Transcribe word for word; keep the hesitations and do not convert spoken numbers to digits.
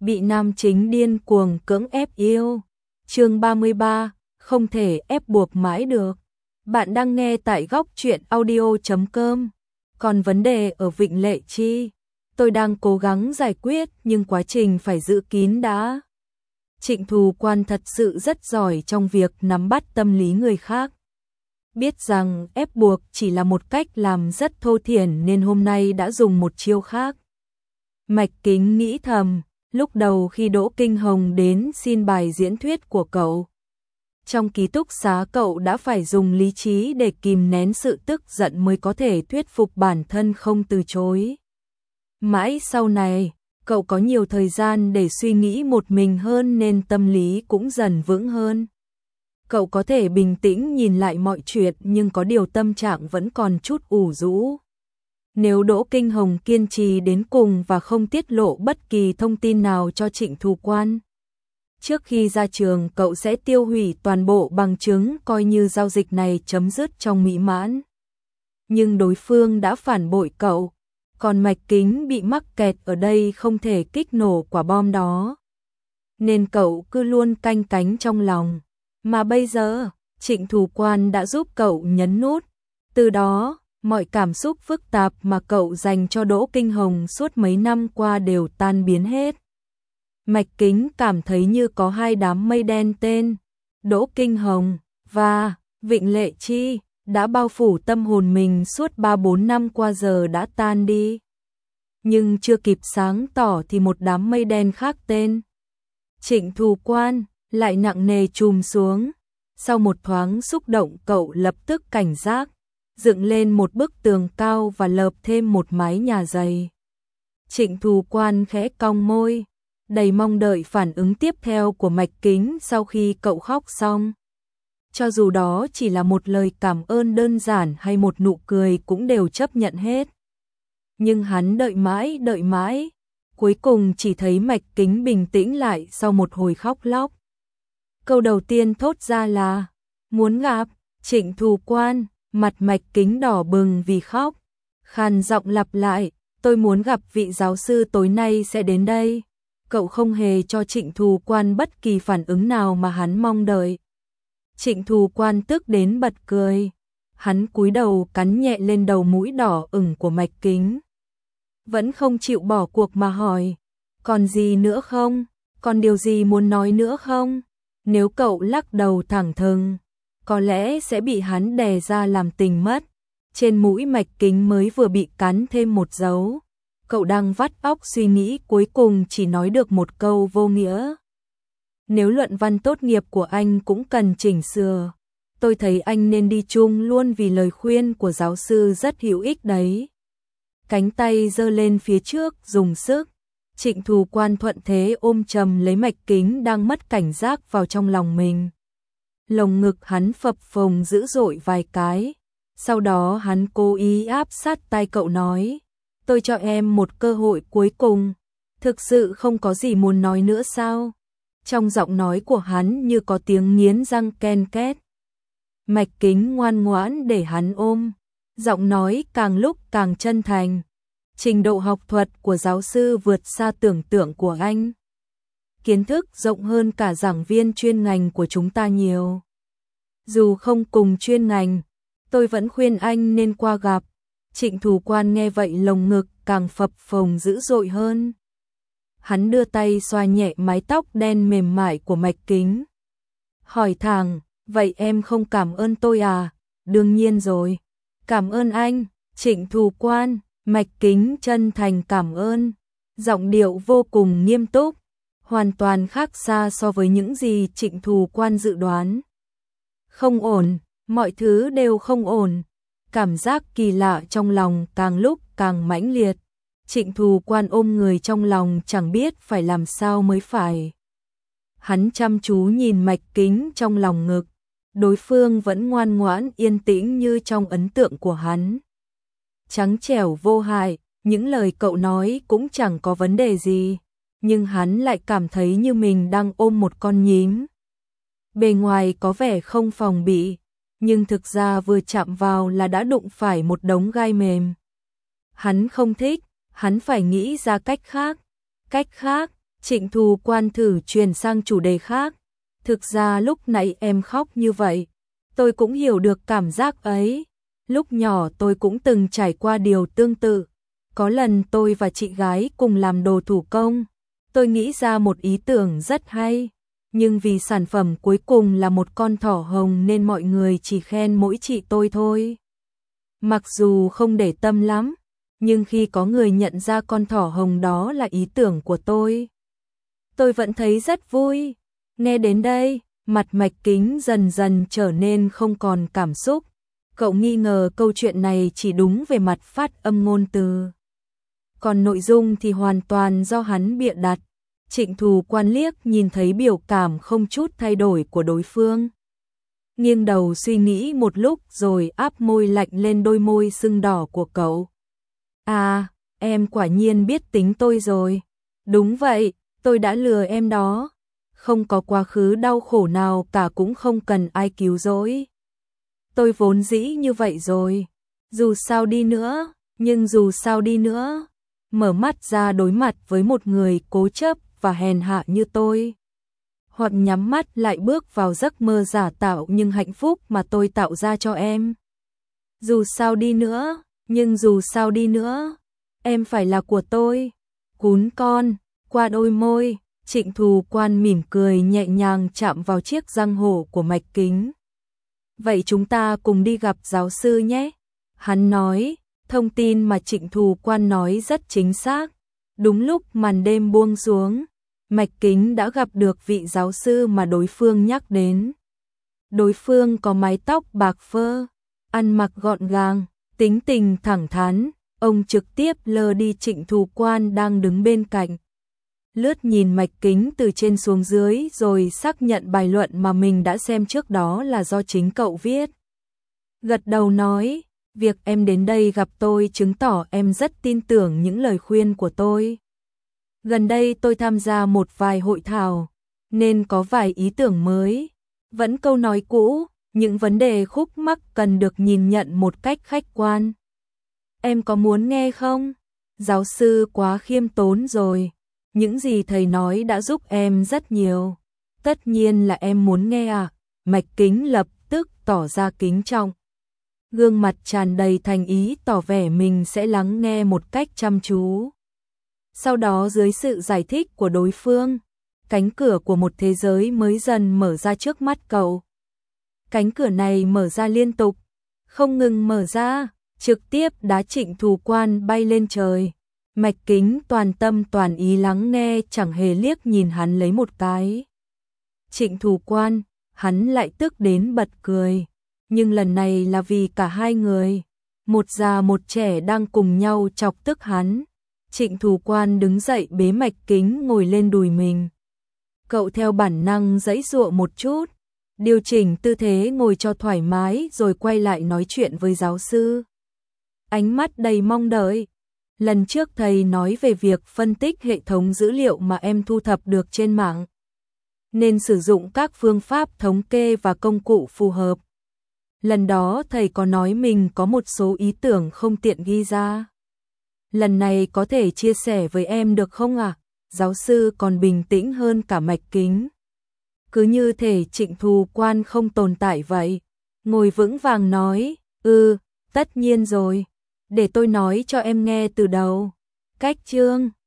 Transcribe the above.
bị nam chính điên cuồng cưỡng ép yêu. Chương ba mươi ba, không thể ép buộc mãi được. Bạn đang nghe tại góc truyện audio chấm com. Còn vấn đề ở Vịnh Lệ Chi, tôi đang cố gắng giải quyết nhưng quá trình phải giữ kín đã. Trịnh Thù Quan thật sự rất giỏi trong việc nắm bắt tâm lý người khác. Biết rằng ép buộc chỉ là một cách làm rất thô thiển nên hôm nay đã dùng một chiêu khác. Mạch Kính nghĩ thầm, lúc đầu khi Đỗ Kinh Hồng đến xin bài diễn thuyết của cậu, trong ký túc xá cậu đã phải dùng lý trí để kìm nén sự tức giận mới có thể thuyết phục bản thân không từ chối. Mãi sau này, cậu có nhiều thời gian để suy nghĩ một mình hơn nên tâm lý cũng dần vững hơn. Cậu có thể bình tĩnh nhìn lại mọi chuyện nhưng có điều tâm trạng vẫn còn chút ủ rũ. Nếu Đỗ Kinh Hồng kiên trì đến cùng và không tiết lộ bất kỳ thông tin nào cho Trịnh Thù Quan, trước khi ra trường cậu sẽ tiêu hủy toàn bộ bằng chứng coi như giao dịch này chấm dứt trong mỹ mãn. Nhưng đối phương đã phản bội cậu, còn Mạch Kính bị mắc kẹt ở đây không thể kích nổ quả bom đó. Nên cậu cứ luôn canh cánh trong lòng. Mà bây giờ, Trịnh Thù Quan đã giúp cậu nhấn nút. Từ đó, mọi cảm xúc phức tạp mà cậu dành cho Đỗ Kinh Hồng suốt mấy năm qua đều tan biến hết. Mạch Kính cảm thấy như có hai đám mây đen tên Đỗ Kinh Hồng và Vịnh Lệ Chi đã bao phủ tâm hồn mình suốt ba bốn năm qua giờ đã tan đi. Nhưng chưa kịp sáng tỏ thì một đám mây đen khác tên Trịnh Thù Quan lại nặng nề trùm xuống. Sau một thoáng xúc động cậu lập tức cảnh giác, dựng lên một bức tường cao và lợp thêm một mái nhà dày. Trịnh Thù Quan khẽ cong môi, đầy mong đợi phản ứng tiếp theo của Mạch Kính sau khi cậu khóc xong. Cho dù đó chỉ là một lời cảm ơn đơn giản hay một nụ cười cũng đều chấp nhận hết. Nhưng hắn đợi mãi đợi mãi, cuối cùng chỉ thấy Mạch Kính bình tĩnh lại sau một hồi khóc lóc. Câu đầu tiên thốt ra là, muốn gặp Trịnh Thù Quan, mặt Mạch Kính đỏ bừng vì khóc. Khàn giọng lặp lại, tôi muốn gặp vị giáo sư tối nay sẽ đến đây. Cậu không hề cho Trịnh Thù Quan bất kỳ phản ứng nào mà hắn mong đợi. Trịnh Thù Quan tức đến bật cười. Hắn cúi đầu cắn nhẹ lên đầu mũi đỏ ửng của Mạch Kính. Vẫn không chịu bỏ cuộc mà hỏi, còn gì nữa không? Còn điều gì muốn nói nữa không? Nếu cậu lắc đầu thẳng thừng, có lẽ sẽ bị hắn đè ra làm tình mất. Trên mũi Mạch Kính mới vừa bị cắn thêm một dấu. Cậu đang vắt óc suy nghĩ cuối cùng chỉ nói được một câu vô nghĩa. Nếu luận văn tốt nghiệp của anh cũng cần chỉnh sửa, tôi thấy anh nên đi chung luôn vì lời khuyên của giáo sư rất hữu ích đấy. Cánh tay giơ lên phía trước dùng sức. Trịnh Thù Quan thuận thế ôm chầm lấy Mạch Kính đang mất cảnh giác vào trong lòng mình. Lồng ngực hắn phập phồng dữ dội vài cái. Sau đó hắn cố ý áp sát tai cậu nói, tôi cho em một cơ hội cuối cùng. Thực sự không có gì muốn nói nữa sao? Trong giọng nói của hắn như có tiếng nghiến răng ken két. Mạch Kính ngoan ngoãn để hắn ôm. Giọng nói càng lúc càng chân thành. Trình độ học thuật của giáo sư vượt xa tưởng tượng của anh. Kiến thức rộng hơn cả giảng viên chuyên ngành của chúng ta nhiều. Dù không cùng chuyên ngành, tôi vẫn khuyên anh nên qua gặp. Trịnh Thù Quan nghe vậy lồng ngực càng phập phồng dữ dội hơn. Hắn đưa tay xoa nhẹ mái tóc đen mềm mại của Mạch Kính. Hỏi thẳng, vậy em không cảm ơn tôi à? Đương nhiên rồi. Cảm ơn anh, Trịnh Thù Quan. Mạch Kính chân thành cảm ơn. Giọng điệu vô cùng nghiêm túc, hoàn toàn khác xa so với những gì Trịnh Thù Quan dự đoán. Không ổn, mọi thứ đều không ổn. Cảm giác kỳ lạ trong lòng càng lúc càng mãnh liệt. Trịnh Thù Quan ôm người trong lòng chẳng biết phải làm sao mới phải. Hắn chăm chú nhìn Mạch Kính trong lòng ngực. Đối phương vẫn ngoan ngoãn yên tĩnh như trong ấn tượng của hắn. Trắng trẻo vô hại, những lời cậu nói cũng chẳng có vấn đề gì. Nhưng hắn lại cảm thấy như mình đang ôm một con nhím. Bề ngoài có vẻ không phòng bị, nhưng thực ra vừa chạm vào là đã đụng phải một đống gai mềm. Hắn không thích, hắn phải nghĩ ra cách khác. Cách khác, Trịnh Thù Quan thử chuyển sang chủ đề khác. Thực ra lúc nãy em khóc như vậy, tôi cũng hiểu được cảm giác ấy. Lúc nhỏ tôi cũng từng trải qua điều tương tự. Có lần tôi và chị gái cùng làm đồ thủ công. Tôi nghĩ ra một ý tưởng rất hay. Nhưng vì sản phẩm cuối cùng là một con thỏ hồng nên mọi người chỉ khen mỗi chị tôi thôi. Mặc dù không để tâm lắm, nhưng khi có người nhận ra con thỏ hồng đó là ý tưởng của tôi, tôi vẫn thấy rất vui. Nghe đến đây, mặt Mạch Kính dần dần trở nên không còn cảm xúc. Cậu nghi ngờ câu chuyện này chỉ đúng về mặt phát âm ngôn từ. Còn nội dung thì hoàn toàn do hắn bịa đặt. Trịnh Thù Quan liếc nhìn thấy biểu cảm không chút thay đổi của đối phương. Nghiêng đầu suy nghĩ một lúc rồi áp môi lạnh lên đôi môi sưng đỏ của cậu. À, em quả nhiên biết tính tôi rồi. Đúng vậy, tôi đã lừa em đó. Không có quá khứ đau khổ nào cả cũng không cần ai cứu rỗi. Tôi vốn dĩ như vậy rồi. Dù sao đi nữa, nhưng dù sao đi nữa, mở mắt ra đối mặt với một người cố chấp và hèn hạ như tôi, hoặc nhắm mắt lại bước vào giấc mơ giả tạo nhưng hạnh phúc mà tôi tạo ra cho em. Dù sao đi nữa, nhưng dù sao đi nữa, em phải là của tôi. Cún con, qua đôi môi, Trịnh Thù Quan mỉm cười nhẹ nhàng chạm vào chiếc răng hổ của Mạch Kính. Vậy chúng ta cùng đi gặp giáo sư nhé. Hắn nói, thông tin mà Trịnh Thù Quan nói rất chính xác. Đúng lúc màn đêm buông xuống, Mạch Kính đã gặp được vị giáo sư mà đối phương nhắc đến. Đối phương có mái tóc bạc phơ, ăn mặc gọn gàng, tính tình thẳng thắn. Ông trực tiếp lờ đi Trịnh Thù Quan đang đứng bên cạnh. Lướt nhìn Mạch Kính từ trên xuống dưới rồi xác nhận bài luận mà mình đã xem trước đó là do chính cậu viết. Gật đầu nói, việc em đến đây gặp tôi chứng tỏ em rất tin tưởng những lời khuyên của tôi. Gần đây tôi tham gia một vài hội thảo, nên có vài ý tưởng mới. Vẫn câu nói cũ, những vấn đề khúc mắc cần được nhìn nhận một cách khách quan. Em có muốn nghe không? Giáo sư quá khiêm tốn rồi. Những gì thầy nói đã giúp em rất nhiều. Tất nhiên là em muốn nghe à? Mạch Kính lập tức tỏ ra kính trọng. Gương mặt tràn đầy thành ý tỏ vẻ mình sẽ lắng nghe một cách chăm chú. Sau đó dưới sự giải thích của đối phương, cánh cửa của một thế giới mới dần mở ra trước mắt cậu. Cánh cửa này mở ra liên tục, không ngừng mở ra, trực tiếp đá Trịnh Thù Quan bay lên trời. Mạch Kính toàn tâm toàn ý lắng nghe, chẳng hề liếc nhìn hắn lấy một cái. Trịnh Thù Quan, hắn lại tức đến bật cười. Nhưng lần này là vì cả hai người. Một già một trẻ đang cùng nhau chọc tức hắn. Trịnh Thù Quan đứng dậy bế Mạch Kính ngồi lên đùi mình. Cậu theo bản năng giãy giụa một chút, điều chỉnh tư thế ngồi cho thoải mái rồi quay lại nói chuyện với giáo sư. Ánh mắt đầy mong đợi. Lần trước thầy nói về việc phân tích hệ thống dữ liệu mà em thu thập được trên mạng, nên sử dụng các phương pháp thống kê và công cụ phù hợp. Lần đó thầy có nói mình có một số ý tưởng không tiện ghi ra. Lần này có thể chia sẻ với em được không ạ? À? Giáo sư còn bình tĩnh hơn cả Mạch Kính. Cứ như thể Trịnh Thù Quan không tồn tại vậy. Ngồi vững vàng nói, ừ, tất nhiên rồi. Để tôi nói cho em nghe từ đầu. Cách chương